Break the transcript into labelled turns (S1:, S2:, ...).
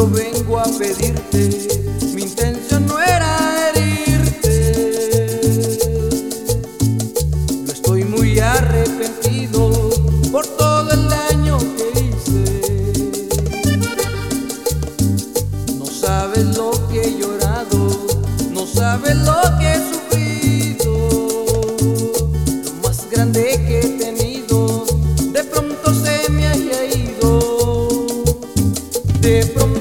S1: yo vengo a pedirte, mi intención no era herirte. Yo estoy muy arrepentido por todo el daño que hice. No sabes lo que he llorado, no sabes lo que he sufrido. Lo más grande que he tenido, de pronto se me haya ido. De pronto